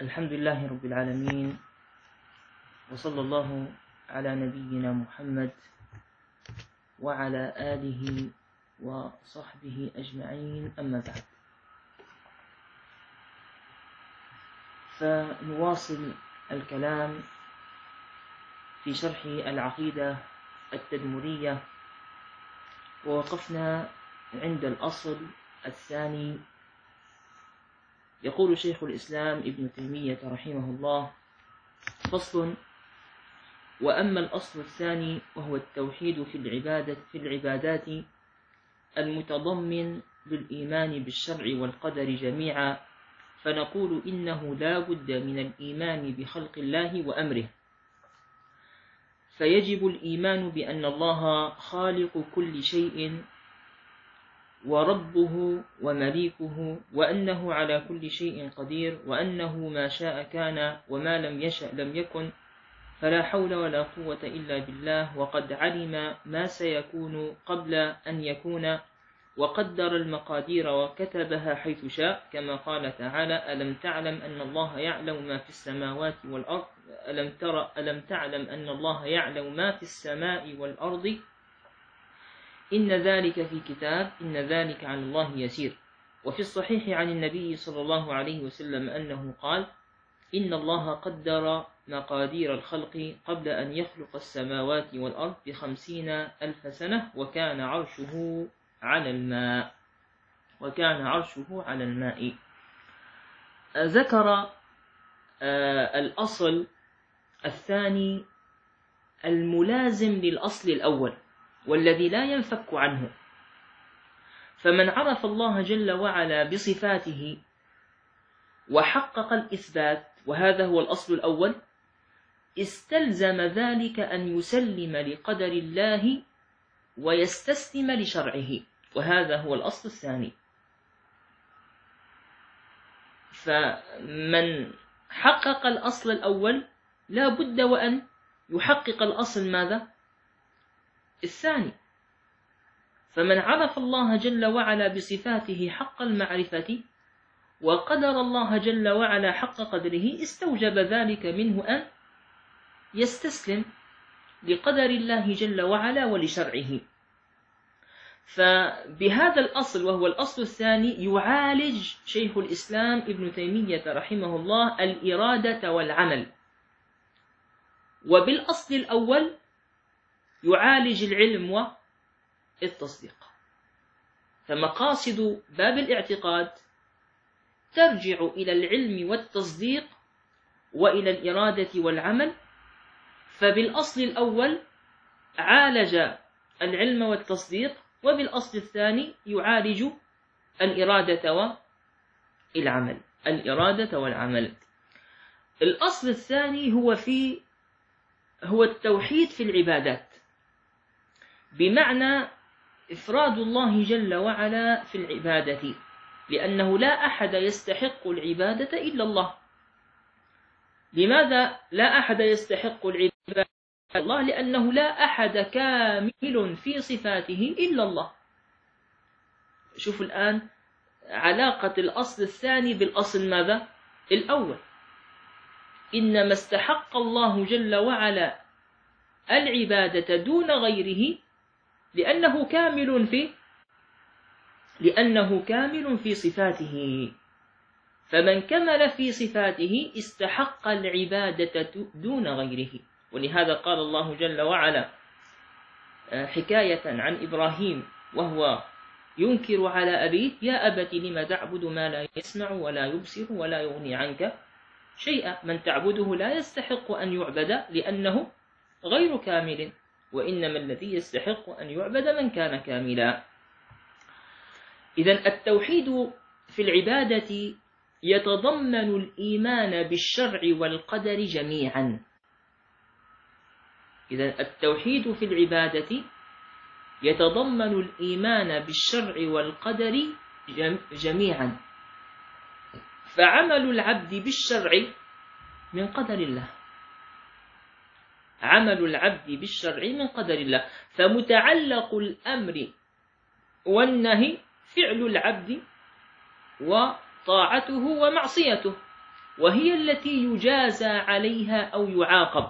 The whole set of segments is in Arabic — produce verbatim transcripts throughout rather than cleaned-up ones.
الحمد لله رب العالمين، وصلى الله على نبينا محمد وعلى آله وصحبه أجمعين، أما بعد. فنواصل الكلام في شرح العقيدة التدمرية، ووقفنا عند الأصل الثاني. يقول شيخ الإسلام ابن تيمية رحمه الله: فصل: وأما الأصل الثاني وهو التوحيد في العبادة في العبادات المتضمن للإيمان بالشرع والقدر جميعا، فنقول إنه لا بد من الإيمان بخلق الله وأمره، فيجب الإيمان بأن الله خالق كل شيء وربه ومليكه، وأنه على كل شيء قدير، وأنه ما شاء كان وما لم يشأ لم يكن، فلا حول ولا قوة إلا بالله، وقد علم ما سيكون قبل أن يكون، وقدر المقادير وكتبها حيث شاء، كما قال تعالى: ألم تعلم أن الله يعلم ما في السماوات والأرض ألم تر ألم تعلم أن الله يعلم ما في السماء والأرض إن ذلك في كتاب إن ذلك على الله يسير. وفي الصحيح عن النبي صلى الله عليه وسلم أنه قال: إن الله قدر مقادير الخلق قبل أن يخلق السماوات والأرض بخمسين ألف سنة، وكان عرشه على الماء وكان عرشه على الماء. ذكر الأصل الثاني الملازم للأصل الأول، والذي لا ينفك عنه. فمن عرف الله جل وعلا بصفاته وحقق الإثبات، وهذا هو الأصل الأول، استلزم ذلك أن يسلم لقدر الله ويستسلم لشرعه، وهذا هو الأصل الثاني. فمن حقق الأصل الأول لا بد وأن يحقق الأصل ماذا؟ الثاني. فمن عرف الله جل وعلا بصفاته حق المعرفة وقدر الله جل وعلا حق قدره، استوجب ذلك منه أن يستسلم لقدر الله جل وعلا ولشرعه. فبهذا الأصل وهو الأصل الثاني يعالج شيخ الإسلام ابن تيمية رحمه الله الإرادة والعمل، وبالأصل الأول يعالج العلم والتصديق. فمقاصد باب الاعتقاد ترجع إلى العلم والتصديق وإلى الإرادة والعمل. فبالأصل الأول عالج العلم والتصديق، وبالأصل الثاني يعالج الإرادة والعمل الإرادة والعمل. الأصل الثاني هو في هو التوحيد في العبادات، بمعنى إفراد الله جل وعلا في العبادة، لأنه لا أحد يستحق العبادة إلا الله. لماذا لا أحد يستحق العبادة إلا الله؟ لأنه لا أحد كامل في صفاته إلا الله. شوفوا الآن علاقة الأصل الثاني بالأصل ماذا؟ الأول. إنما استحق الله جل وعلا العبادة دون غيره لأنه كامل في لأنه كامل في صفاته. فمن كمل في صفاته استحق العبادة دون غيره. ولهذا قال الله جل وعلا حكاية عن إبراهيم وهو ينكر على أبيه: يا أبت لم تعبد ما لا يسمع ولا يبصر ولا يغني عنك شيئا. من تعبده لا يستحق أن يعبد لأنه غير كامل، وإنما الذي يستحق أن يعبد من كان كاملا. إذن التوحيد في العبادة يتضمن الإيمان بالشرع والقدر جميعا. إذن التوحيد في العبادة يتضمن الإيمان بالشرع والقدر جميعا. فعمل العبد بالشرع من قدر الله عمل العبد بالشرع من قدر الله فمتعلق الأمر والنهي فعل العبد وطاعته ومعصيته. وهي التي يجازى عليها أو يعاقب.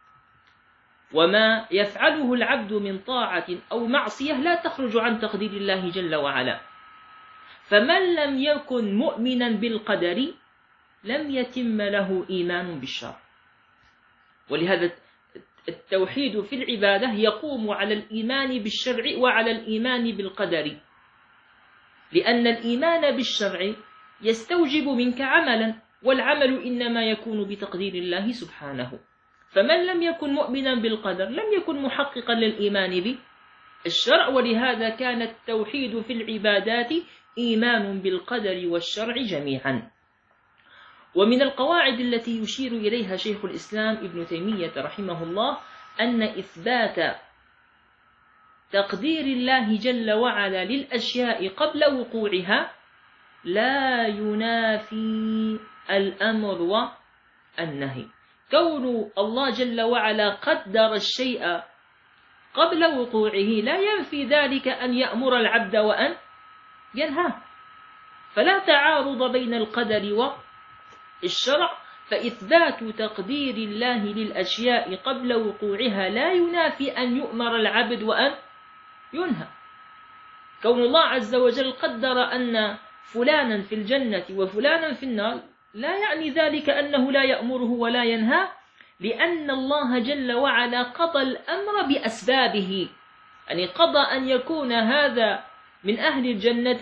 وما يفعله العبد من طاعة أو معصية لا تخرج عن تقدير الله جل وعلا. فمن لم يكن مؤمنا بالقدر لم يتم له إيمان بالشرع. ولهذا التوحيد في العبادة يقوم على الإيمان بالشرع وعلى الإيمان بالقدر، لأن الإيمان بالشرع يستوجب منك عملا، والعمل إنما يكون بتقدير الله سبحانه. فمن لم يكن مؤمنا بالقدر لم يكن محققا للإيمان بالشرع. ولهذا كان التوحيد في العبادات إيمان بالقدر والشرع جميعا. ومن القواعد التي يشير إليها شيخ الإسلام ابن تيمية رحمه الله أن إثبات تقدير الله جل وعلا للأشياء قبل وقوعها لا ينافي الأمر والنهي. كون الله جل وعلا قدر الشيء قبل وقوعه لا ينفي ذلك أن يأمر العبد وأن ينهاه. فلا تعارض بين القدر والشرع، فإثبات تقدير الله للأشياء قبل وقوعها لا ينافي أن يؤمر العبد وأن ينهى. كون الله عز وجل قدر أن فلانا في الجنة وفلانا في النار لا يعني ذلك أنه لا يأمره ولا ينهى، لأن الله جل وعلا قضى الأمر بأسبابه. يعني قضى أن يكون هذا من أهل الجنة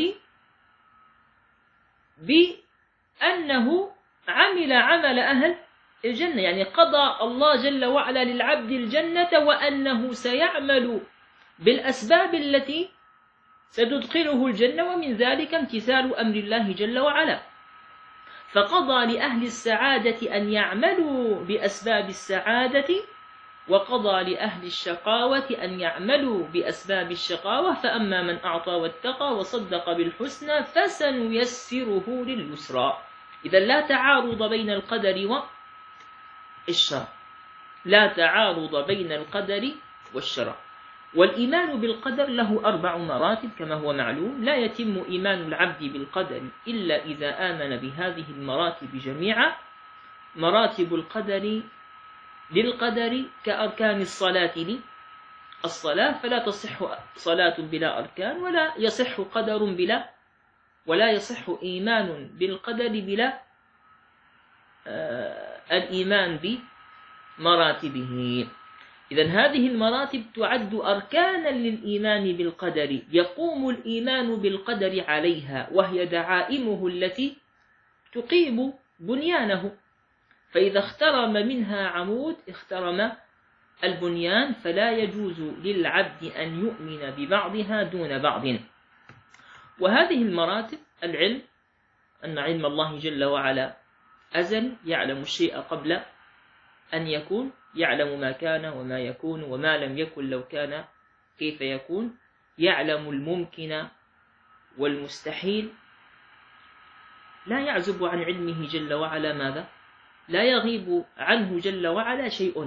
بأنه عمل عمل أهل الجنة. يعني قضى الله جل وعلا للعبد الجنة وأنه سيعمل بالأسباب التي ستدخله الجنة، ومن ذلك امتثال أمر الله جل وعلا. فقضى لأهل السعادة أن يعملوا بأسباب السعادة، وقضى لأهل الشقاوة أن يعملوا بأسباب الشقاوة. فأما من أعطى واتقى وصدق بالحسنى فسنيسره لليسرى. إذا لا تعارض بين القدر والشرع، لا تعارض بين القدر والشرع. والإيمان بالقدر له أربع مراتب كما هو معلوم. لا يتم إيمان العبد بالقدر إلا إذا آمن بهذه المراتب جميعا. مراتب القدر للقدر كأركان الصلاة للصلاة، فلا تصح صلاة بلا أركان، ولا يصح قدر بلا ولا يصح إيمان بالقدر بلا آه الإيمان بمراتبه. إذن هذه المراتب تعد أركانا للإيمان بالقدر، يقوم الإيمان بالقدر عليها، وهي دعائمه التي تقيم بنيانه. فإذا اخترم منها عمود اخترم البنيان، فلا يجوز للعبد أن يؤمن ببعضها دون بعض. وهذه المراتب العلم، أن علم الله جل وعلا أزل، يعلم الشيء قبل أن يكون، يعلم ما كان وما يكون وما لم يكن لو كان كيف يكون، يعلم الممكن والمستحيل. لا يعزب عن علمه جل وعلا ماذا؟ لا يغيب عنه جل وعلا شيء.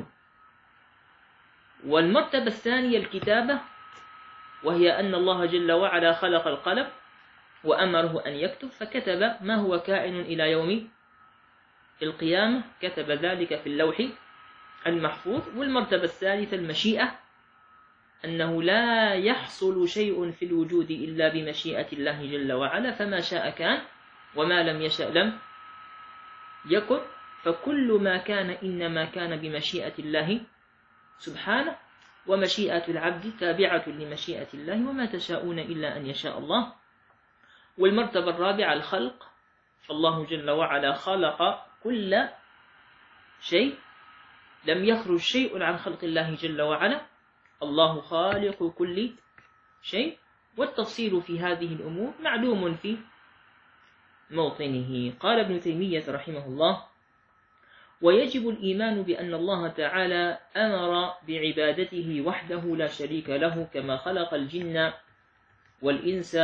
والمرتبة الثانية الكتابة، وهي أن الله جل وعلا خلق القلم وأمره أن يكتب، فكتب ما هو كائن إلى يوم القيامة، كتب ذلك في اللوح المحفوظ. والمرتبة الثالثة المشيئة، أنه لا يحصل شيء في الوجود إلا بمشيئة الله جل وعلا، فما شاء كان وما لم يشأ لم يكن. فكل ما كان إنما كان بمشيئة الله سبحانه، ومشيئة العبد تابعة لمشيئة الله، وما تشاءون إلا أن يشاء الله. والمرتبة الرابعة الخلق، فالله جل وعلا خلق كل شيء، لم يخرج شيء عن خلق الله جل وعلا، الله خالق كل شيء. والتفصيل في هذه الأمور معلوم في موطنه. قال ابن تيمية رحمه الله: ويجب الإيمان بأن الله تعالى أمر بعبادته وحده لا شريك له، كما خلق الجن والإنس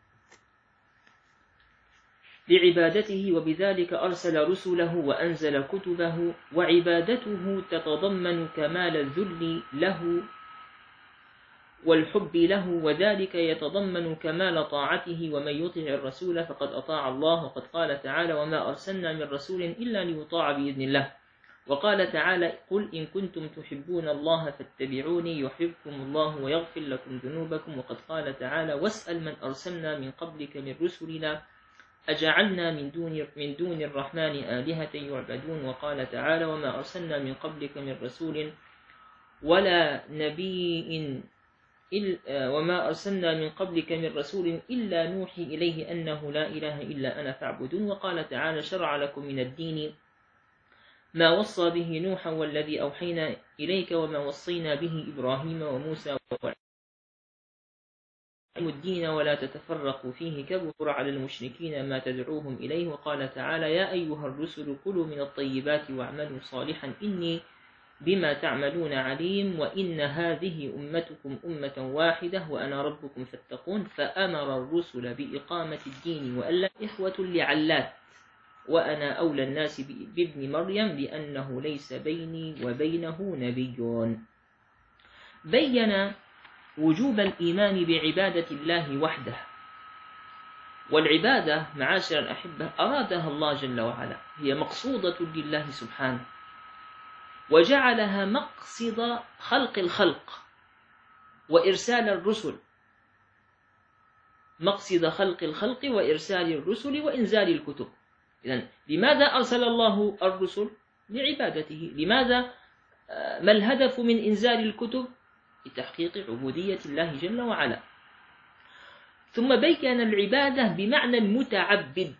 لعبادته، وبذلك أرسل رسله وأنزل كتبه. وعبادته تتضمن كمال الذل له والحب له، وذلك يتضمن كمال طاعته، ومن يطع الرسول فقد أطاع الله، وقد قال تعالى وما أرسلنا من رسول إلا ليطاع بإذن الله. وقال تعالى قل إن كنتم تحبون الله فاتبعوني يحببكم الله ويغفر لكم ذنوبكم. وقد قال تعالى واسأل من أرسلنا من قبلك من رسلنا أجعلنا من دون, من دون الرحمن آلهة يعبدون. وقال تعالى وما أرسلنا من قبلك من رسول ولا نبي وما أرسلنا من قبلك من رسول إلا نوحي إليه أنه لا إله إلا أنا فاعبدون. وقال تعالى شرع لكم من الدين ما وصى به نوحا والذي أوحينا إليك وما وصينا به إبراهيم وموسى الدين ولا تتفرقوا فيه كبر على المشركين ما تدعوهم إليه. وقال تعالى يا أيها الرسل كلوا من الطيبات واعملوا صالحا إني بما تعملون عليم. وإن هذه أمتكم أمة واحدة وأنا ربكم فاتقون. فأمر الرسل بإقامة الدين وألا إخوة لعلات وأنا أولى الناس بابن مريم لأنه ليس بيني وبينه نبي. بين وجوب الإيمان بعبادة الله وحده، والعبادة معاشر الأحبة أرادها الله جل وعلا، هي مقصودة لله سبحانه، وجعلها مقصد خلق الخلق وإرسال الرسل، مقصد خلق الخلق وإرسال الرسل وإنزال الكتب. إذن لماذا أرسل الله الرسل؟ لعبادته. لماذا؟ ما الهدف من إنزال الكتب؟ لتحقيق عبودية الله جل وعلا. ثم بين العبادة بمعنى المتعبد،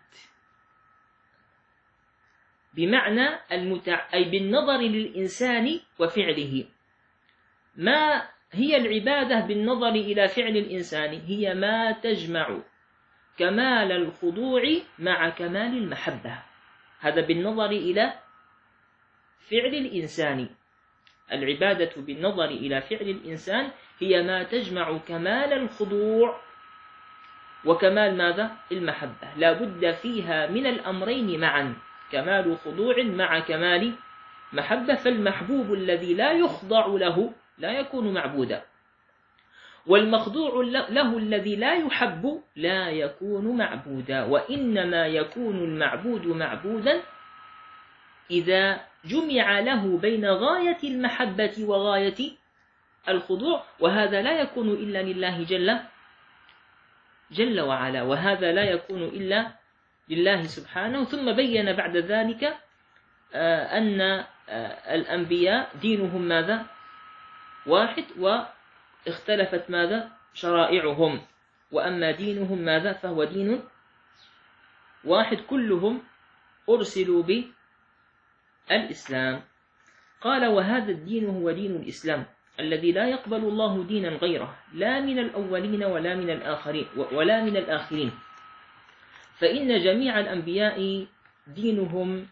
بمعنى المتع... أي بالنظر للإنسان وفعله. ما هي العبادة بالنظر إلى فعل الإنسان؟ هي ما تجمع كمال الخضوع مع كمال المحبة. هذا بالنظر إلى فعل الإنسان. العبادة بالنظر إلى فعل الإنسان هي ما تجمع كمال الخضوع وكمال ماذا؟ المحبة. لا بد فيها من الأمرين معا، كمال خضوع مع كمال محبة. فالمحبوب الذي لا يخضع له لا يكون معبودا، والمخضوع له الذي لا يحب لا يكون معبودا. وإنما يكون المعبود معبودا إذا جمع له بين غاية المحبة وغاية الخضوع، وهذا لا يكون إلا لله جل جل وعلا، وهذا لا يكون إلا لله سبحانه. ثم بين بعد ذلك أن الأنبياء دينهم ماذا؟ واحد، واختلفت ماذا؟ شرائعهم. وأما دينهم ماذا؟ فهو دين واحد، كلهم أرسلوا بالإسلام. قال وهذا الدين هو دين الإسلام الذي لا يقبل الله دينا غيره، لا من الأولين ولا من الآخرين ولا من الآخرين. فإن جميع الأنبياء دينهم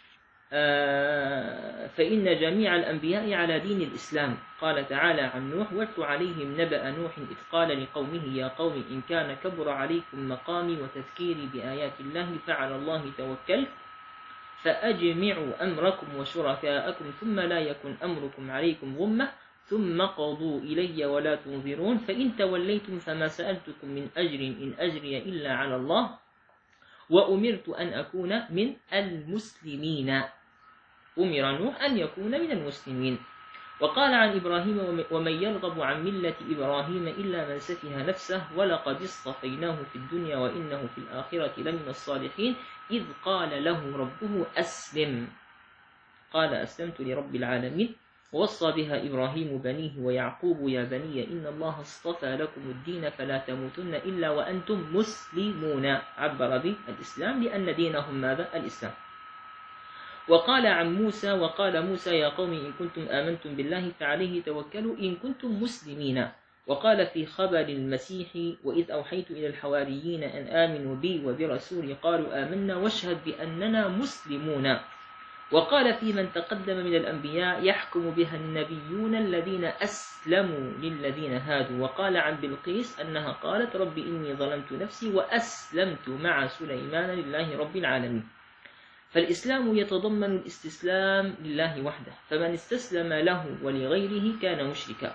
فإن جميع الأنبياء على دين الإسلام. قال تعالى عن نوح واتل عليهم نبأ نوح إذ قال لقومه يا قوم إن كان كبر عليكم مقامي وتذكيري بآيات الله فعلى الله توكلت فأجمعوا أمركم وشركاءكم ثم لا يكن أمركم عليكم غمة ثم قضوا إلي ولا تنظرون فإن توليتم فما سألتكم من أجر إن أجري إلا على الله وأمرت أن أكون من المسلمين. أمر نوح أن يكون من المسلمين. وقال عن إبراهيم ومن يرغب عن ملة إبراهيم إلا من سفه نفسه ولقد اصطفيناه في الدنيا وإنه في الآخرة لمن الصالحين إذ قال له ربه أسلم قال أسلمت لرب العالمين. ووصى بها إبراهيم بنيه ويعقوب يا بني إن الله اصطفى لكم الدين فلا تموتن إلا وأنتم مسلمون. عبر بالإسلام لأن دينهم ماذا؟ الإسلام. وقال عن موسى وقال موسى يا قوم إن كنتم آمنتم بالله فعليه توكلوا إن كنتم مسلمين. وقال في خبر المسيح وإذ أوحيت إلى الحواريين أن آمنوا بي وبرسولي قالوا آمنا واشهد بأننا مسلمون. وقال في من تقدم من الأنبياء يحكم بها النبيون الذين أسلموا للذين هادوا. وقال عن بلقيس أنها قالت رب إني ظلمت نفسي وأسلمت مع سليمان لله رب العالمين. فالإسلام يتضمن الاستسلام لله وحده، فمن استسلم له ولغيره كان مشركا.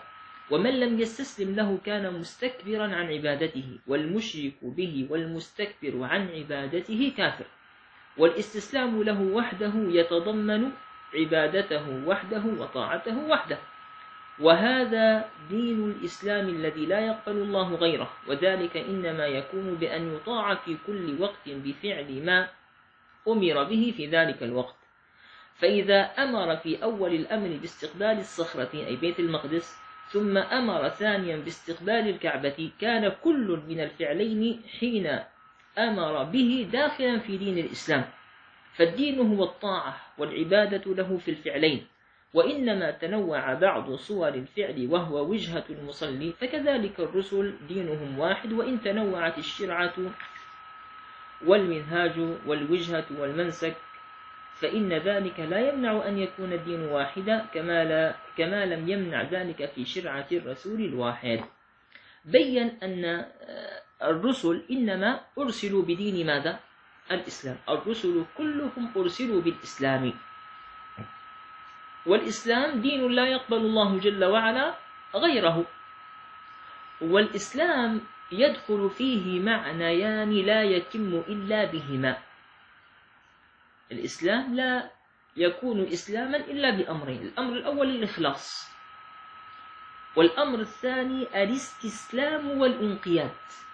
ومن لم يستسلم له كان مستكبرا عن عبادته، والمشرك به والمستكبر عن عبادته كافر. والاستسلام له وحده يتضمن عبادته وحده وطاعته وحده، وهذا دين الإسلام الذي لا يقبل الله غيره، وذلك إنما يكون بأن يطاع في كل وقت بفعل ما أمر به في ذلك الوقت. فإذا أمر في أول الأمر باستقبال الصخرة أي بيت المقدس، ثم أمر ثانيا باستقبال الكعبة، كان كل من الفعلين حين أمر به داخلا في دين الإسلام، فالدين هو الطاعة والعبادة له في الفعلين، وإنما تنوع بعض صور الفعل وهو وجهة المصلي، فكذلك الرسل دينهم واحد، وإن تنوعت الشرعة والمنهاج والوجهة والمنسك، فإن ذلك لا يمنع أن يكون الدين واحدا، كما, لا كما لم يمنع ذلك في شرعة الرسول الواحد. بين أن الرسل إنما أرسلوا بدين ماذا؟ الإسلام. الرسل كلهم أرسلوا بالإسلام، والإسلام دين لا يقبل الله جل وعلا غيره. والإسلام يدخل فيه معنيان لا يتم إلا بهما. الإسلام لا يكون إسلاما إلا بأمرين: الأمر الأول الإخلاص، والأمر الثاني الاستسلام والانقياد.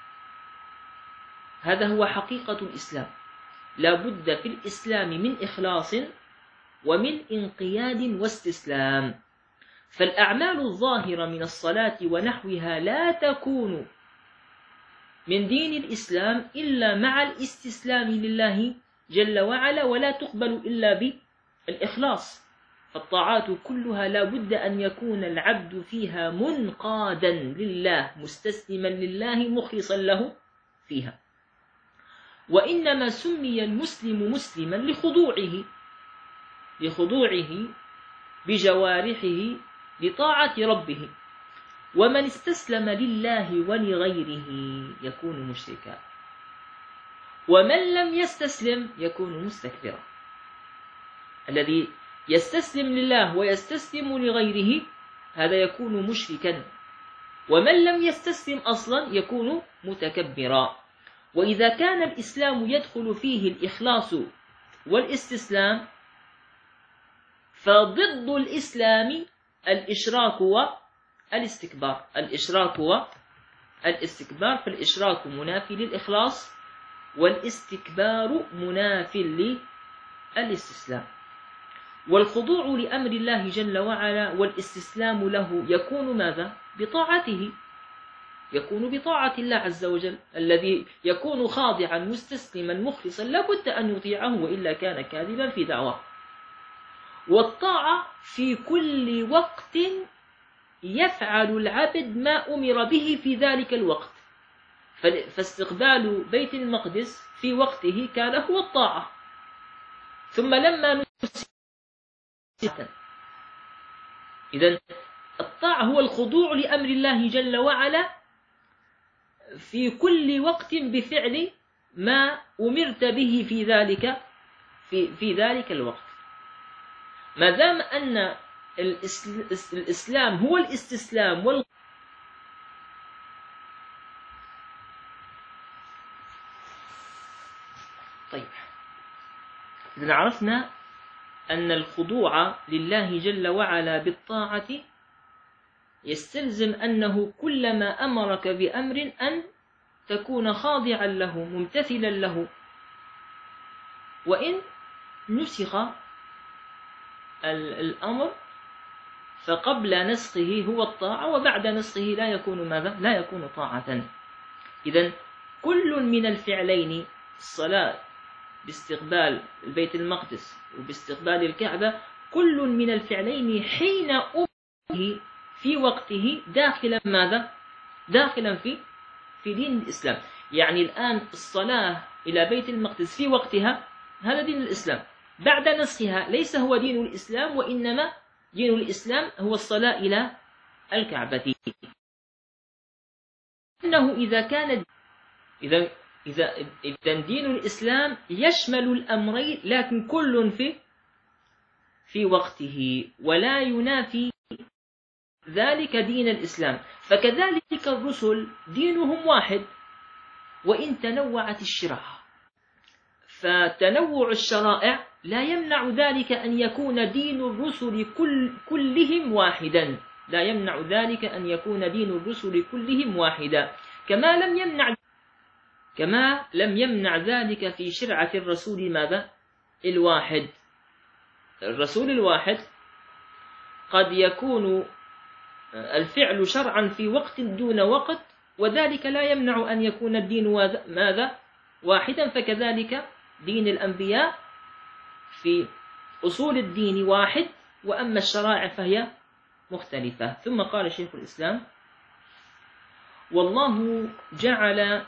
هذا هو حقيقة الإسلام. لا بد في الإسلام من إخلاص ومن انقياد واستسلام. فالأعمال الظاهرة من الصلاة ونحوها لا تكون من دين الإسلام إلا مع الاستسلام لله جل وعلا، ولا تقبل إلا بالإخلاص. فالطاعات كلها لا بد أن يكون العبد فيها منقادا لله، مستسلما لله، مخلصا له فيها. وإنما سمي المسلم مسلما لخضوعه لخضوعه بجوارحه لطاعة ربه. ومن استسلم لله ولغيره يكون مشركا، ومن لم يستسلم يكون مستكبرا. الذي يستسلم لله ويستسلم لغيره هذا يكون مشركا، ومن لم يستسلم أصلا يكون متكبرا. وإذا كان الإسلام يدخل فيه الإخلاص والاستسلام، فضد الإسلام الإشراك والاستكبار. الإشراك والاستكبار، فالإشراك منافي للإخلاص، والاستكبار منافي للاستسلام. والخضوع لأمر الله جل وعلا والاستسلام له يكون ماذا؟ بطاعته، يكون بطاعة الله عز وجل. الذي يكون خاضعا مستسلما مخلصا لابد أن يطيعه، وإلا كان كاذبا في دعواه. والطاعة في كل وقت يفعل العبد ما أمر به في ذلك الوقت. فاستقبال بيت المقدس في وقته كان هو الطاعة، ثم لما نسيت، إذن الطاعة هو الخضوع لأمر الله جل وعلا في كل وقت بفعل ما أمرت به في ذلك في في ذلك الوقت. ما دام أن الإسلام هو الاستسلام وال طيب، إذا عرفنا أن الخضوع لله جل وعلا بالطاعة يستلزم أنه كلما أمرك بأمر أن تكون خاضعا له ممتثلا له، وإن نسخ الأمر فقبل نسخه هو الطاعة، وبعد نسخه لا يكون ماذا؟ لا يكون طاعة. إذن كل من الفعلين، الصلاة باستقبال البيت المقدس وباستقبال الكعبة، كل من الفعلين حين أمره في وقته داخلا ماذا؟ داخلا في في دين الإسلام. يعني الآن الصلاة إلى بيت المقدس في وقتها هذا دين الإسلام، بعد نسخها ليس هو دين الإسلام، وإنما دين الإسلام هو الصلاة إلى الكعبة. إنه إذا كان إذا إذا إذا دين الإسلام يشمل الأمرين، لكن كل في في وقته، ولا ينافي ذلك دين الإسلام. فكذلك الرسل دينهم واحد وإن تنوعت الشرائع، فتنوع الشرائع لا يمنع ذلك أن يكون دين الرسل كل كلهم واحدا، لا يمنع ذلك أن يكون دين الرسل كلهم واحدا، كما لم يمنع كما لم يمنع ذلك في شرعة الرسول ماذا؟ الواحد. الرسول الواحد قد يكون الفعل شرعا في وقت دون وقت، وذلك لا يمنع أن يكون الدين ماذا؟ واحدا. فكذلك دين الأنبياء في أصول الدين واحد، وأما الشرائع فهي مختلفة. ثم قال شيخ الإسلام: والله جعل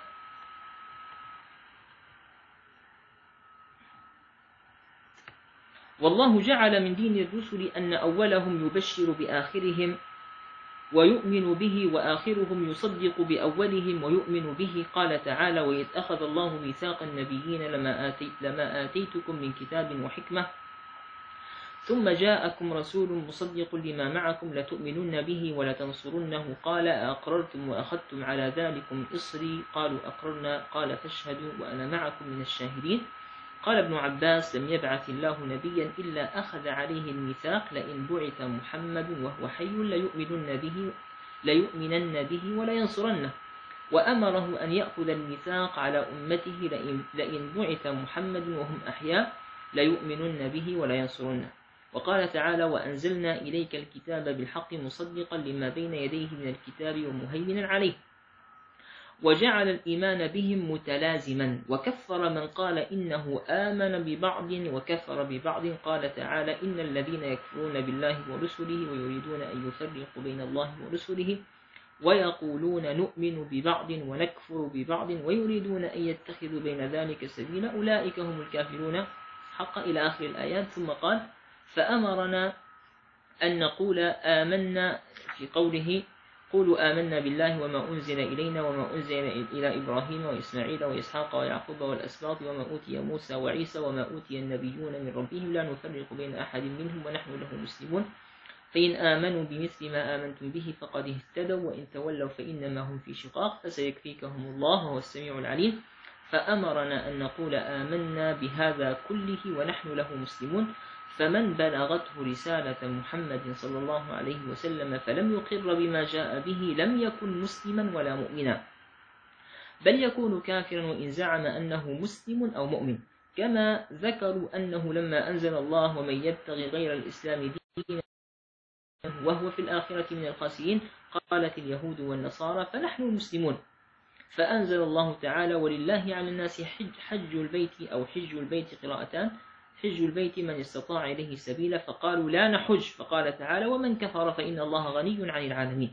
والله جعل من دين الرسل أن أولهم يبشر بآخرهم ويؤمن به، وآخرهم يصدق بأولهم ويؤمن به. قال تعالى: وإذ أخذ الله ميثاق النبيين لما, آتي لما آتيتكم من كتاب وحكمة ثم جاءكم رسول مصدق لما معكم لتؤمنن به ولتنصرنه. قال: أقررتم وأخذتم على ذلكم إصري؟ قالوا أقررنا. قال: فاشهدوا وأنا معكم من الشاهدين. قال ابن عباس: لم يبعث الله نبيا إلا أخذ عليه الميثاق لئن بعث محمد وهو حي ليؤمنن به ليؤمنن به ولينصرنه، وأمره أن يأخذ الميثاق على أمته لئن بعث محمد وهم أحياء ليؤمنن به ولينصرنه. وقال تعالى: وأنزلنا إليك الكتاب بالحق مصدقا لما بين يديه من الكتاب ومهيمنا عليه. وجعل الإيمان بهم متلازما، وكفر من قال إنه آمن ببعض وكفر ببعض. قال تعالى: إن الذين يكفرون بالله ورسله ويريدون أن يفرقوا بين الله ورسله ويقولون نؤمن ببعض ونكفر ببعض ويريدون أن يتخذوا بين ذلك سبيلا أولئك هم الكافرون حقا، إلى آخر الآيات. ثم قال: فأمرنا أن نقول آمنا، في قوله: قولوا آمنا بالله وما أنزل إلينا وما أنزل إلى إبراهيم وإسماعيل وإسحاق ويعقوب والأسباط وما أوتي موسى وعيسى وما أوتي النبيون من ربهم لا نفرق بين أحد منهم ونحن له مسلمون، فإن آمنوا بمثل ما آمنتم به فقد اهتدوا وإن تولوا فإنما هم في شقاق فسيكفيكهم الله وهو السميع العليم. فأمرنا أن نقول آمنا بهذا كله ونحن له مسلمون. فمن بلغته رسالة محمد صلى الله عليه وسلم فلم يقر بما جاء به لم يكن مسلما ولا مؤمنا، بل يكون كافرا وإن زعم أنه مسلم أو مؤمن. كما ذكروا أنه لما أنزل الله: ومن يبتغي غير الإسلام دينا وهو في الآخرة من الخاسرين، قالت اليهود والنصارى فنحن مسلمون. فأنزل الله تعالى: ولله على الناس حج, حج البيت أو حج البيت قراءتان، حج البيت من استطاع إليه سبيلا، فقالوا لا نحج. فقال تعالى: ومن كفر فإن الله غني عن العالمين.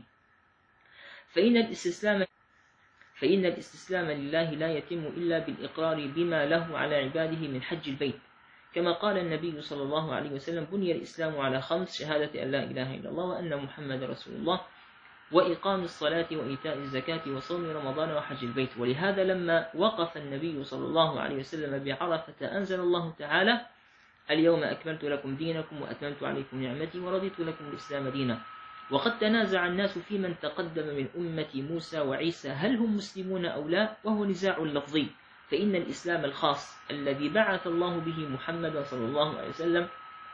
فإن الاستسلام فإن الاستسلام لله لا يتم إلا بالإقرار بما له على عباده من حج البيت، كما قال النبي صلى الله عليه وسلم: بني الإسلام على خمس: شهادة أن لا إله إلا الله وأن محمد رسول الله وإقام الصلاة وإيتاء الزكاة وصوم رمضان وحج البيت. ولهذا لما وقف النبي صلى الله عليه وسلم بعرفة أنزل الله تعالى: اليوم أكملت لكم دينكم وأتممت عليكم نعمتي ورضيت لكم الإسلام دينا. وقد تنازع الناس في من تقدم من أمة موسى وعيسى هل هم مسلمون أو لا، وهو نزاع لفظي. فإن الإسلام الخاص الذي بعث الله به محمد صلى الله عليه وسلم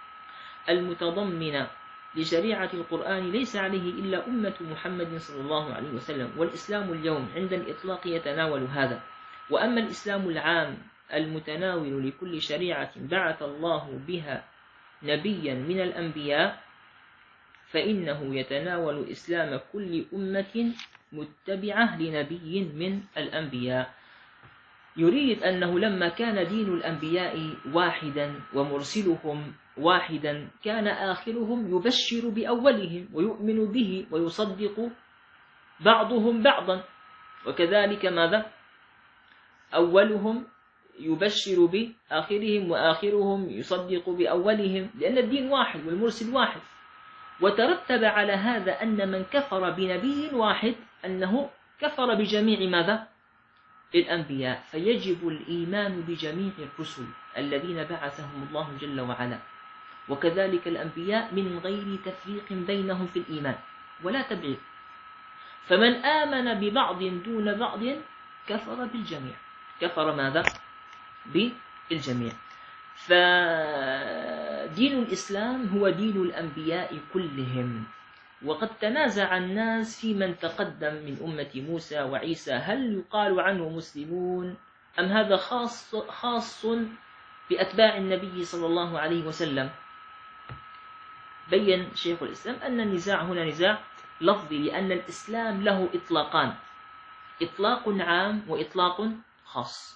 المتضمن لشريعة القرآن ليس عليه إلا أمة محمد صلى الله عليه وسلم، والإسلام اليوم عند الإطلاق يتناول هذا. وأما الإسلام العام المتناول لكل شريعة بعث الله بها نبيا من الأنبياء فإنه يتناول إسلام كل أمة متبعة لنبي من الأنبياء. يريد أنه لما كان دين الأنبياء واحدا ومرسلهم واحدا كان آخرهم يبشر بأولهم ويؤمن به ويصدق بعضهم بعضا، وكذلك ماذا؟ أولهم يبشر بآخرهم وآخرهم يصدق بأولهم، لأن الدين واحد والمرسل واحد. وترتب على هذا أن من كفر بنبي واحد أنه كفر بجميع ماذا؟ الأنبياء. فيجب الإيمان بجميع الرسل الذين بعثهم الله جل وعلا، وكذلك الأنبياء من غير تفريق بينهم في الإيمان، ولا تبعيض. فمن آمن ببعض دون بعض كفر بالجميع. كفر ماذا؟ بالجميع. فدين الإسلام هو دين الأنبياء كلهم. وقد تنازع الناس في من تقدم من أمة موسى وعيسى هل يقال عنه مسلمون أم هذا خاص خاص بأتباع النبي صلى الله عليه وسلم. بين شيخ الإسلام أن النزاع هنا نزاع لفظي، لأن الإسلام له إطلاقان: إطلاق عام وإطلاق خاص.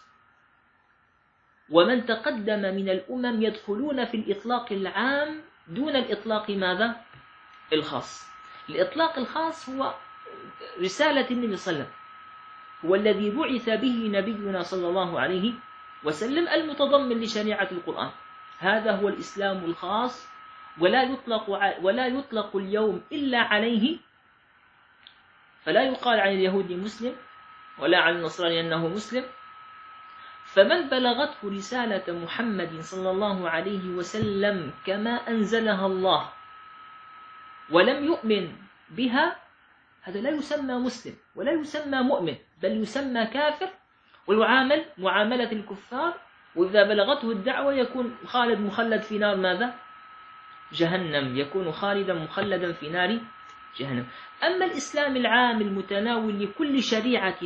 ومن تقدم من الأمم يدخلون في الإطلاق العام دون الإطلاق ماذا؟ الخاص. الإطلاق الخاص هو رسالة النبي صلى الله عليه وسلم، هو الذي بعث به نبينا صلى الله عليه وسلم المتضمن لشريعة القرآن. هذا هو الإسلام الخاص، ولا يطلق ولا يطلق اليوم إلا عليه. فلا يقال عن اليهود مسلم ولا عن النصراني أنه مسلم. فمن بلغته رسالة محمد صلى الله عليه وسلم كما أنزلها الله ولم يؤمن بها، هذا لا يسمى مسلم ولا يسمى مؤمن، بل يسمى كافر ويعامل معاملة الكفار. وإذا بلغته الدعوة يكون خالد مخلد في نار ماذا؟ جهنم. يكون خالدا مخلدا في نار جهنم. أما الإسلام العام المتناول لكل شريعة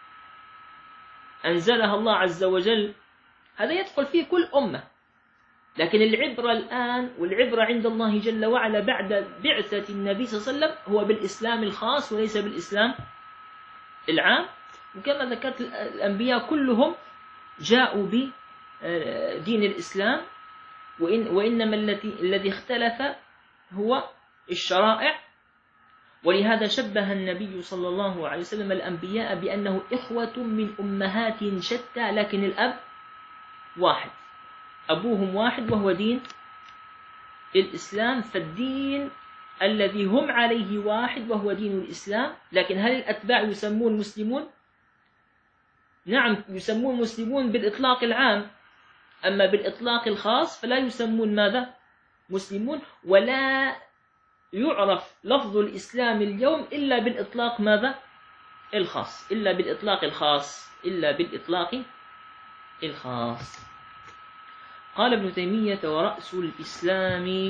أنزلها الله عز وجل، هذا يدخل فيه كل أمة. لكن العبرة الآن والعبرة عند الله جل وعلا بعد بعثة النبي صلى الله عليه وسلم هو بالإسلام الخاص وليس بالإسلام العام. وكما ذكرت الأنبياء كلهم جاءوا بدين الإسلام، وإن وإنما الذي اختلف هو الشرائع. ولهذا شبه النبي صلى الله عليه وسلم الأنبياء بأنه إخوة من أمهات شتى، لكن الأب واحد، أبوهم واحد وهو دين الإسلام. فالدين الذي هم عليه واحد وهو دين الإسلام. لكن هل الأتباع يسمون مسلمون؟ نعم يسمون مسلمون بالإطلاق العام، أما بالإطلاق الخاص فلا يسمون ماذا؟ مسلمون. ولا يعرف لفظ الإسلام اليوم إلا بالإطلاق ماذا؟ الخاص. إلا بالإطلاق الخاص إلا بالإطلاق الخاص. قال ابن تيمية: ورأس الإسلام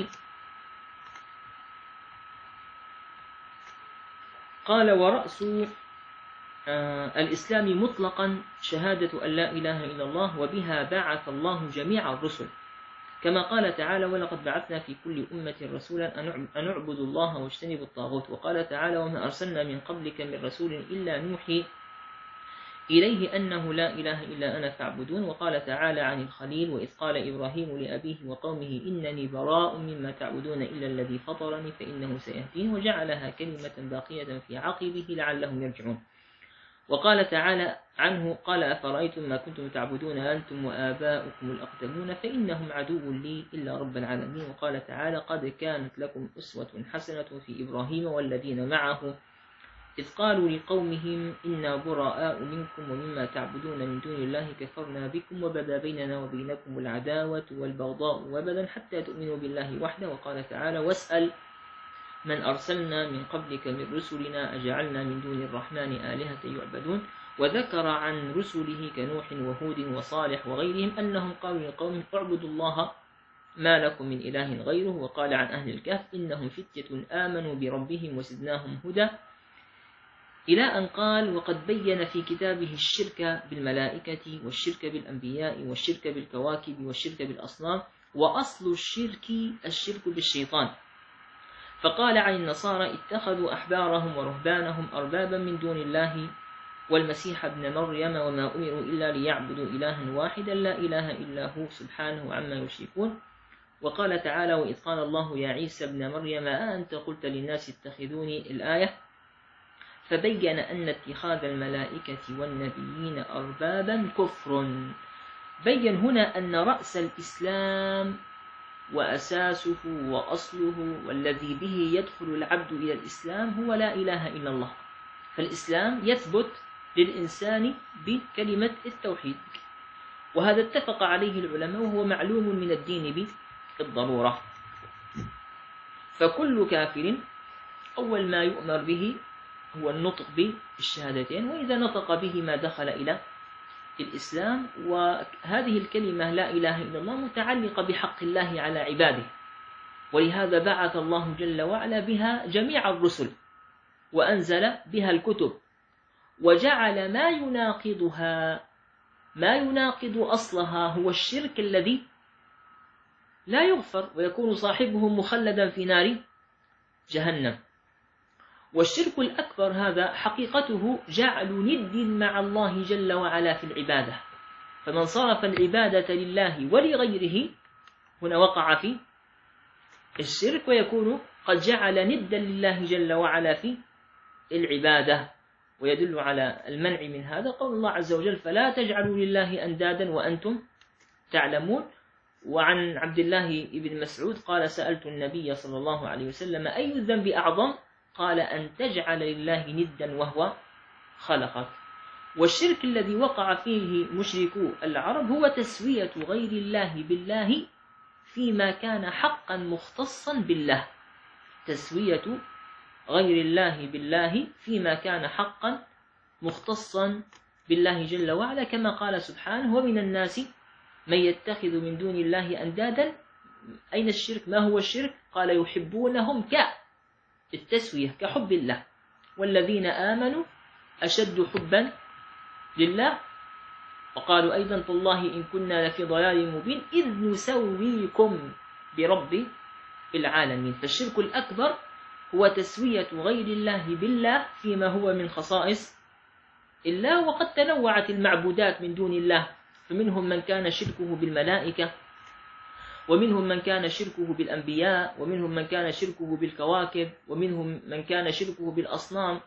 قال ورأس آه الإسلام مطلقا شهادة أن لا إله إلا الله، وبها بعث الله جميع الرسل، كما قال تعالى: ولقد بعثنا في كل أمة رسولا أن اعبدوا الله واجتنبوا الطاغوت. وقال تعالى: وما أرسلنا من قبلك من رسول إلا نوحي إليه أنه لا إله إلا أنا فاعبدون. وقال تعالى عن الخليل: وإذ قال إبراهيم لأبيه وقومه إنني براء مما تعبدون إلا الذي فطرني فإنه سيهدين. وجعلها كلمة باقية في عقبه لعلهم يرجعون. وقال تعالى عنه: قال أفرأيتم ما كنتم تعبدون أنتم وآباؤكم الأقدمون فإنهم عدو لي إلا رب العالمين. وقال تعالى: قد كانت لكم أسوة حسنة في إبراهيم والذين معه إذ قالوا لقومهم إنا براء منكم ومما تعبدون من دون الله كفرنا بكم وبدا بيننا وبينكم العداوة والبغضاء أبدا حتى تؤمنوا بالله وحده. وقال تعالى: واسأل من أرسلنا من قبلك من رسلنا أجعلنا من دون الرحمن آلهة يعبدون. وذكر عن رسله كنوح وهود وصالح وغيرهم أنهم قالوا لقومهم اعبدوا الله ما لكم من إله غيره. وقال عن أهل الكهف: إنهم فتية آمنوا بربهم وزدناهم هدى، إلى أن قال: وقد بين في كتابه الشرك بالملائكة والشرك بالأنبياء والشرك بالكواكب والشرك بالأصنام، وأصل الشرك الشرك بالشيطان. فقال عن النصارى: اتخذوا أحبارهم ورهبانهم أربابا من دون الله والمسيح ابن مريم وما أمروا إلا ليعبدوا إلها واحدا لا إله إلا هو سبحانه عما يشركون. وقال تعالى: وإذ قال الله يا عيسى ابن مريم أأنت قلت للناس اتخذوني، الآية. فبين أن اتخاذ الملائكة والنبيين أربابا كفر. بين هنا أن رأس الإسلام وأساسه وأصله والذي به يدخل العبد إلى الإسلام هو لا إله إلا الله. فالإسلام يثبت للإنسان بكلمة التوحيد، وهذا اتفق عليه العلماء وهو معلوم من الدين بالضرورة. فكل كافر أول ما يؤمر به هو النطق بالشهادتين، وإذا نطق به ما دخل إلى الإسلام. وهذه الكلمة لا إله إلا الله متعلقة بحق الله على عباده، ولهذا بعث الله جل وعلا بها جميع الرسل وأنزل بها الكتب، وجعل ما يناقضها ما يناقض أصلها هو الشرك الذي لا يغفر ويكون صاحبه مخلدا في نار جهنم. والشرك الأكبر هذا حقيقته جعل ند مع الله جل وعلا في العبادة، فمن صرف العبادة لله ولغيره هنا وقع في الشرك، ويكون قد جعل ندا لله جل وعلا في العبادة. ويدل على المنع من هذا قول الله عز وجل: فلا تجعلوا لله أندادا وأنتم تعلمون. وعن عبد الله بن مسعود قال: سألت النبي صلى الله عليه وسلم: أي الذنب أعظم؟ قال: أن تجعل لله ندا وهو خلقك. والشرك الذي وقع فيه مشركو العرب هو تسوية غير الله بالله فيما كان حقا مختصا بالله، تسوية غير الله بالله فيما كان حقا مختصا بالله جل وعلا، كما قال سبحانه: ومن الناس من يتخذ من دون الله أندادا. أين الشرك؟ ما هو الشرك؟ قال: يحبونهم كالتسوية كحب الله، والذين آمنوا أشد حبا لله. وقالوا أيضا: تالله إن كنا لفي ضلال مبين إذ نسويكم برب العالمين. فالشرك الأكبر هو تسوية غير الله بالله فيما هو من خصائص الله. وقد تنوعت المعبودات من دون الله، فمنهم من كان شركه بالملائكة، ومنهم من كان شركه بالأنبياء، ومنهم من كان شركه بالكواكب، ومنهم من كان شركه بالأصنام،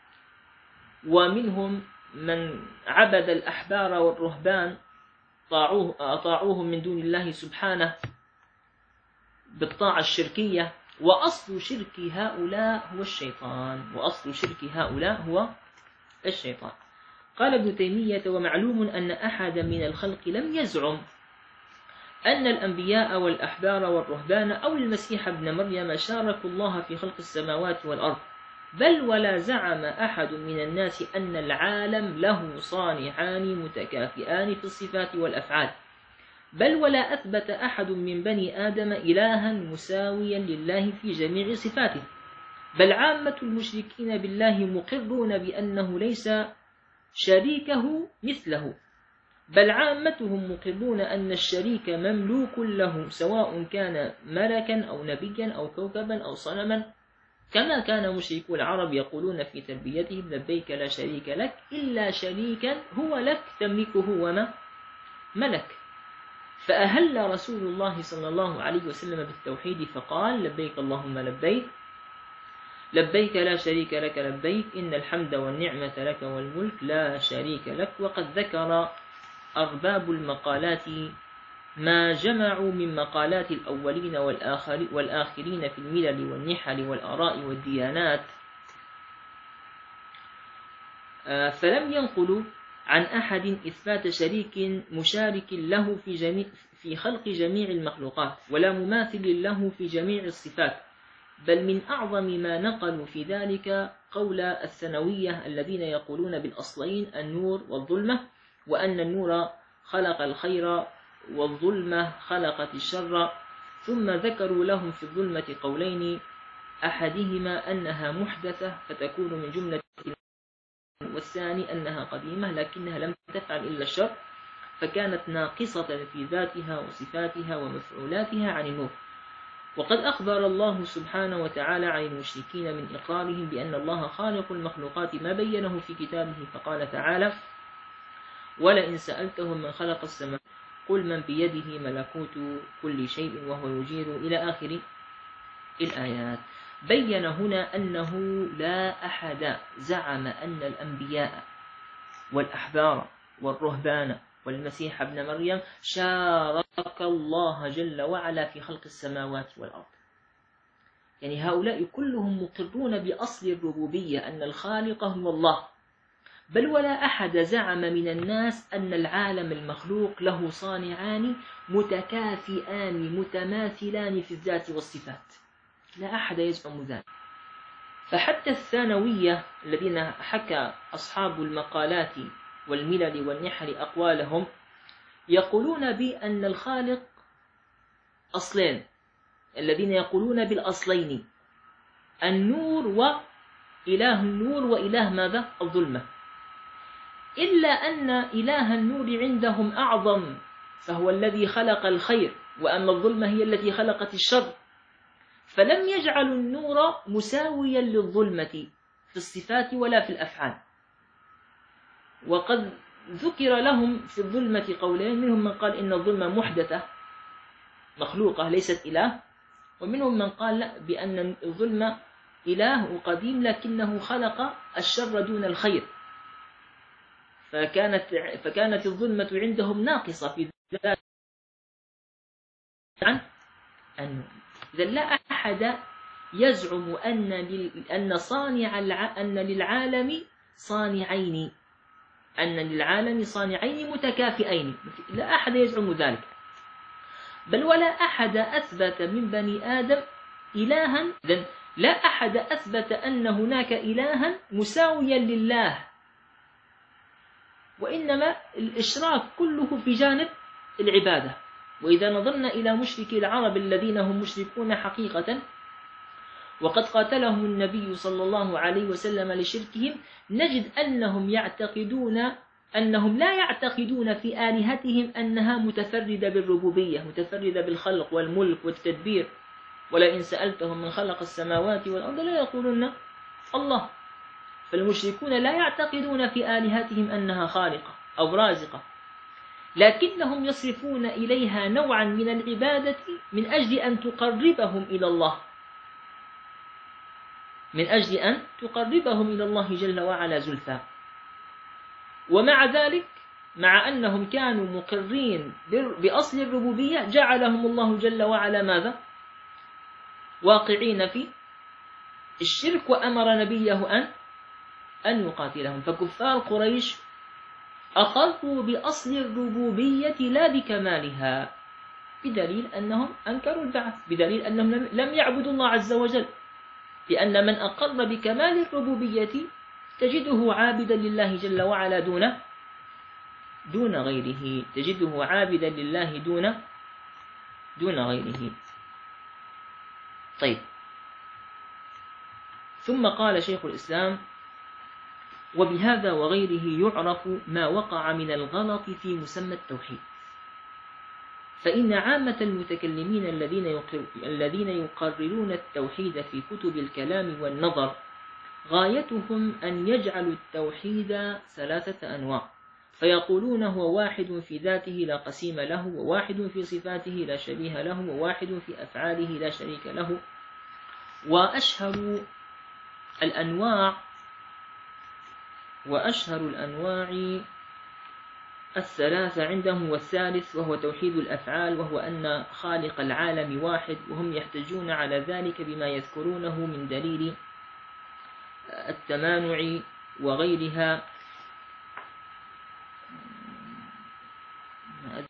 ومنهم من عبد الأحبار والرهبان طاعوه أطاعوهم من دون الله سبحانه بالطاعة الشركية. وأصل شرك هؤلاء هو الشيطان وأصل شرك هؤلاء هو الشيطان. قال ابن تيمية: ومعلوم أن أحد من الخلق لم يزعم أن الأنبياء والأحبار والرهبان أو المسيح ابن مريم شاركوا الله في خلق السماوات والأرض، بل ولا زعم أحد من الناس أن العالم له صانعان متكافئان في الصفات والأفعال، بل ولا أثبت أحد من بني آدم إلها مساويا لله في جميع صفاته، بل عامة المشركين بالله مقرون بأنه ليس شريكه مثله، بل عامتهم مقرون أن الشريك مملوك له سواء كان ملكا أو نبيا أو كوكبا أو صنما، كما كان مشركو العرب يقولون في تربيتهم: لبيك لا شريك لك إلا شريكا هو لك تملكه وما ملك. فأهل رسول الله صلى الله عليه وسلم بالتوحيد فقال: لبيك اللهم لبيك لبيك لا شريك لك لبيك إن الحمد والنعمة لك والملك لا شريك لك. وقد ذكر أرباب المقالات ما جمعوا من مقالات الأولين والآخرين في الملل والنحل والآراء والديانات، فلم ينقلوا عن أحد إثبات شريك مشارك له في, جميع في خلق جميع المخلوقات، ولا مماثل له في جميع الصفات، بل من أعظم ما نقلوا في ذلك قول الثانوية الذين يقولون بالأصلين النور والظلمة، وأن النور خلق الخير والظلمة خلقت الشر، ثم ذكروا لهم في الظلمة قولين: أحدهما أنها محدثة فتكون من جملة، والثاني أنها قديمة لكنها لم تفعل إلا الشر فكانت ناقصة في ذاتها وصفاتها ومفعولاتها عن النور. وقد أخبر الله سبحانه وتعالى عن المشركين من إقرارهم بأن الله خالق المخلوقات ما بينه في كتابه، فقال تعالى: ولئن سألتهم من خلق السماوات قل من بيده ملكوت كل شيء وهو يجير إلى آخر الآيات. بين هنا أنه لا أحد زعم أن الأنبياء والأحبار والرهبان والمسيح ابن مريم شارك الله جل وعلا في خلق السماوات والأرض. يعني هؤلاء كلهم مقرون بأصل الربوبية أن الخالق هو الله، بل ولا أحد زعم من الناس أن العالم المخلوق له صانعان متكافئان متماثلان في الذات والصفات، لا أحد يزعم ذلك. فحتى الثانوية الذين حكى أصحاب المقالات والملل والنحل أقوالهم يقولون بأن الخالق أصلين، الذين يقولون بالأصلين النور وإله النور وإله ماذا؟ الظلمة، إلا أن إله النور عندهم أعظم، فهو الذي خلق الخير، وأما الظلمة هي التي خلقت الشر، فلم يجعلوا النور مساويا للظلمة في الصفات ولا في الأفعال. وقد ذكر لهم في الظلمة قولين، منهم من قال إن الظلمة محدثة مخلوقة ليست إله، ومنهم من قال لا، بأن الظلمة إله قديم لكنه خلق الشر دون الخير، فكانت فكانت الظلمة عندهم ناقصة في ذات عن النور. إذا لا أحد يزعم أن أن صانع أن للعالم صانعين، أن للعالم صانعين متكافئين، لا أحد يزعم ذلك، بل ولا أحد أثبت من بني آدم إلها، لا أحد أثبت أن هناك إلها مساويا لله، وإنما الإشراك كله في جانب العبادة. وإذا نظرنا إلى مشركي العرب الذين هم مشركون حقيقة وقد قاتلهم النبي صلى الله عليه وسلم لشركهم، نجد أنهم يعتقدون أنهم لا يعتقدون في آلهتهم أنها متفردة بالربوبية، متفردة بالخلق والملك والتدبير، ولئن سألتهم من خلق السماوات والأرض لا يقولون الله. فالمشركون لا يعتقدون في آلهتهم أنها خالقة أو رازقة، لكنهم يصرفون إليها نوعا من العبادة من أجل أن تقربهم إلى الله، من أجل أن تقربهم إلى الله جل وعلا زلفى. ومع ذلك، مع أنهم كانوا مقرين بأصل الربوبية، جعلهم الله جل وعلا ماذا؟ واقعين في الشرك، وأمر نبيه أن أن يقاتلهم. فكفار قريش أقروا بأصل الربوبية لا بكمالها، بدليل أنهم أنكروا البعث، بدليل أنهم لم يعبدوا الله عز وجل، لأن من أقر بكمال الربوبية تجده عابدا لله جل وعلا دون دون غيره، تجده عابدا لله دون دون غيره. طيب، ثم قال شيخ الإسلام: وبهذا وغيره يعرف ما وقع من الغلط في مسمى التوحيد، فإن عامة المتكلمين الذين يقر الذين يقررون التوحيد في كتب الكلام والنظر غايتهم أن يجعلوا التوحيد ثلاثة أنواع، فيقولون هو واحد في ذاته لا قسيم له، وواحد في صفاته لا شبيه له، وواحد في أفعاله لا شريك له. وأشهر الأنواع وأشهر الأنواع الثلاثة عندهم والثالث، وهو توحيد الأفعال، وهو أن خالق العالم واحد، وهم يحتجون على ذلك بما يذكرونه من دليل التمانع وغيرها